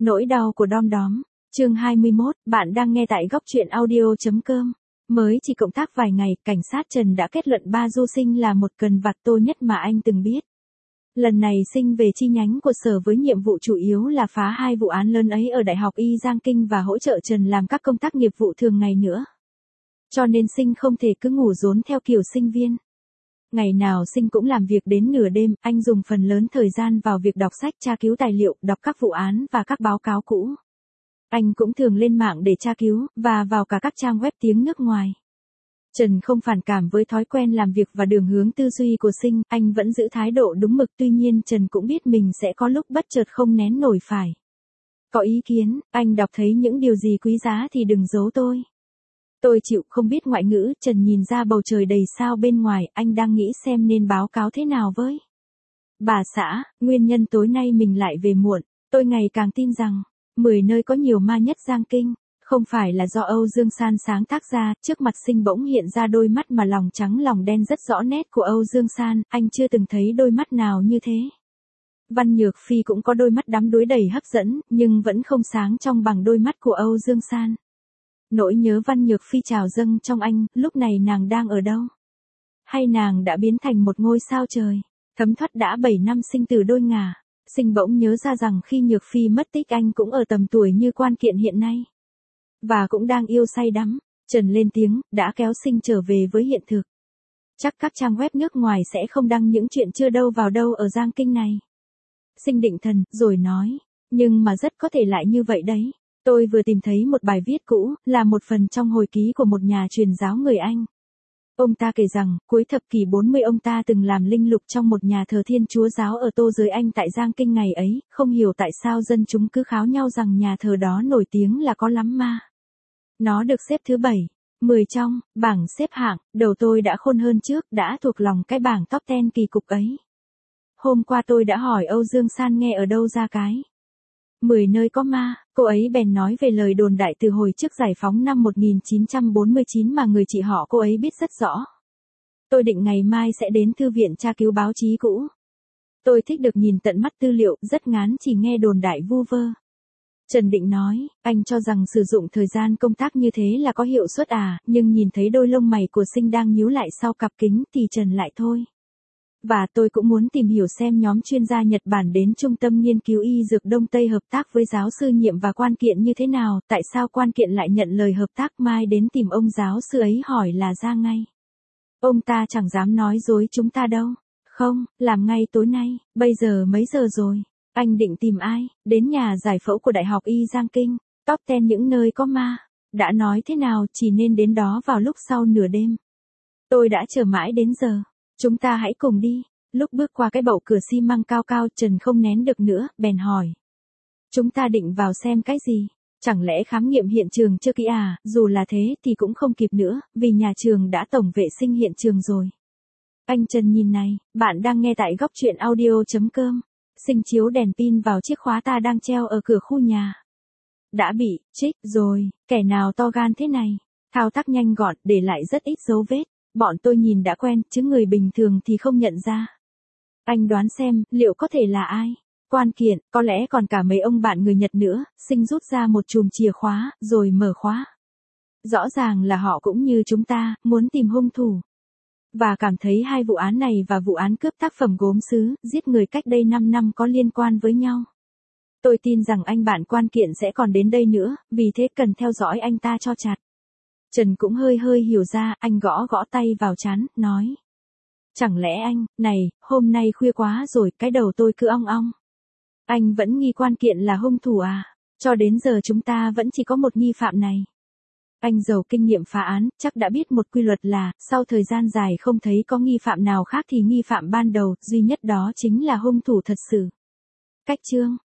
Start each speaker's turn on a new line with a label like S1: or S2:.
S1: Nỗi đau của Đom Đóm. Chương 21, bạn đang nghe tại góc truyện audio.com. Mới chỉ cộng tác vài ngày, cảnh sát Trần đã kết luận ba Du Sinh là một cần vặt tô nhất mà anh từng biết. Lần này Sinh về chi nhánh của sở với nhiệm vụ chủ yếu là phá hai vụ án lớn ấy ở Đại học Y Giang Kinh và hỗ trợ Trần làm các công tác nghiệp vụ thường ngày nữa. Cho nên Sinh không thể cứ ngủ rốn theo kiểu sinh viên. Ngày nào Sinh cũng làm việc đến nửa đêm, anh dùng phần lớn thời gian vào việc đọc sách tra cứu tài liệu, đọc các vụ án và các báo cáo cũ. Anh cũng thường lên mạng để tra cứu, và vào cả các trang web tiếng nước ngoài. Trần không phản cảm với thói quen làm việc và đường hướng tư duy của Sinh, anh vẫn giữ thái độ đúng mực, tuy nhiên Trần cũng biết mình sẽ có lúc bất chợt không nén nổi phải. Có ý kiến, anh đọc thấy những điều gì quý giá thì đừng giấu tôi. Tôi chịu, không biết ngoại ngữ. Trần nhìn ra bầu trời đầy sao bên ngoài, anh đang nghĩ xem nên báo cáo thế nào với bà xã. Nguyên nhân tối nay mình lại về muộn, tôi ngày càng tin rằng 10 nơi có nhiều ma nhất Giang Kinh không phải là do Âu Dương San sáng tác ra. Trước mặt Sinh bỗng hiện ra đôi mắt mà lòng trắng lòng đen rất rõ nét của Âu Dương San, anh chưa từng thấy đôi mắt nào như thế. Văn Nhược Phi cũng có đôi mắt đắm đuối đầy hấp dẫn, nhưng vẫn không sáng trong bằng đôi mắt của Âu Dương San. Nỗi nhớ Văn Nhược Phi trào dâng trong anh, lúc này nàng đang ở đâu? Hay nàng đã biến thành một ngôi sao trời? Thấm thoát đã 7 năm sinh tử đôi ngả, Sinh bỗng nhớ ra rằng khi Nhược Phi mất tích anh cũng ở tầm tuổi như Quan Kiện hiện nay. Và cũng đang yêu say đắm. Trần lên tiếng, đã kéo Sinh trở về với hiện thực. Chắc các trang web nước ngoài sẽ không đăng những chuyện chưa đâu vào đâu ở Giang Kinh này. Sinh định thần, rồi nói, nhưng mà rất có thể lại như vậy đấy. Tôi vừa tìm thấy một bài viết cũ, là một phần trong hồi ký của một nhà truyền giáo người Anh. Ông ta kể rằng, cuối thập kỷ 40 ông ta từng làm linh lục trong một nhà thờ Thiên Chúa giáo ở Tô Giới Anh tại Giang Kinh ngày ấy, không hiểu tại sao dân chúng cứ kháo nhau rằng nhà thờ đó nổi tiếng là có lắm ma. Nó được xếp thứ 7, 10 trong bảng xếp hạng, đầu tôi đã khôn hơn trước, đã thuộc lòng cái bảng top 10 kỳ cục ấy. Hôm qua tôi đã hỏi Âu Dương San nghe ở đâu ra cái 10 nơi có ma, cô ấy bèn nói về lời đồn đại từ hồi trước giải phóng năm 1949 mà người chị họ cô ấy biết rất rõ. Tôi định ngày mai sẽ đến thư viện tra cứu báo chí cũ. Tôi thích được nhìn tận mắt tư liệu, rất ngán chỉ nghe đồn đại vu vơ. Trần Định nói, anh cho rằng sử dụng thời gian công tác như thế là có hiệu suất à, nhưng nhìn thấy đôi lông mày của Sinh đang nhíu lại sau cặp kính thì Trần lại thôi. Và tôi cũng muốn tìm hiểu xem nhóm chuyên gia Nhật Bản đến Trung tâm Nghiên cứu Y Dược Đông Tây hợp tác với giáo sư Nhiệm và Quan Kiện như thế nào, tại sao Quan Kiện lại nhận lời hợp tác, mai đến tìm ông giáo sư ấy hỏi là ra ngay. Ông ta chẳng dám nói dối chúng ta đâu. Không, làm ngay tối nay. Bây giờ mấy giờ rồi? Anh định tìm ai? Đến nhà giải phẫu của Đại học Y Giang Kinh, top 10 những nơi có ma. Đã nói thế nào, chỉ nên đến đó vào lúc sau nửa đêm. Tôi đã chờ mãi đến giờ. Chúng ta hãy cùng đi. Lúc bước qua cái bậu cửa xi măng cao cao, Trần không nén được nữa, bèn hỏi. Chúng ta định vào xem cái gì? Chẳng lẽ khám nghiệm hiện trường chưa kỹ à? Dù là thế thì cũng không kịp nữa, vì nhà trường đã tổng vệ sinh hiện trường rồi. Anh Trần nhìn này, bạn đang nghe tại góc truyện audio.com. Sinh chiếu đèn pin vào chiếc khóa ta đang treo ở cửa khu nhà. Đã bị trích rồi, kẻ nào to gan thế này? Thao tác nhanh gọn, để lại rất ít dấu vết. Bọn tôi nhìn đã quen, chứ người bình thường thì không nhận ra. Anh đoán xem, liệu có thể là ai? Quan Kiện, có lẽ còn cả mấy ông bạn người Nhật nữa. Sinh rút ra một chùm chìa khóa, rồi mở khóa. Rõ ràng là họ cũng như chúng ta, muốn tìm hung thủ. Và cảm thấy hai vụ án này và vụ án cướp tác phẩm gốm sứ, giết người cách đây 5 năm có liên quan với nhau. Tôi tin rằng anh bạn Quan Kiện sẽ còn đến đây nữa, vì thế cần theo dõi anh ta cho chặt. Trần cũng hơi hiểu ra, anh gõ tay vào trán, nói. Chẳng lẽ anh, này, hôm nay khuya quá rồi, cái đầu tôi cứ ong ong. Anh vẫn nghi Quan Kiện là hung thủ à? Cho đến giờ chúng ta vẫn chỉ có một nghi phạm này. Anh giàu kinh nghiệm phá án, chắc đã biết một quy luật là, sau thời gian dài không thấy có nghi phạm nào khác thì nghi phạm ban đầu, duy nhất đó chính là hung thủ thật sự. Cách chương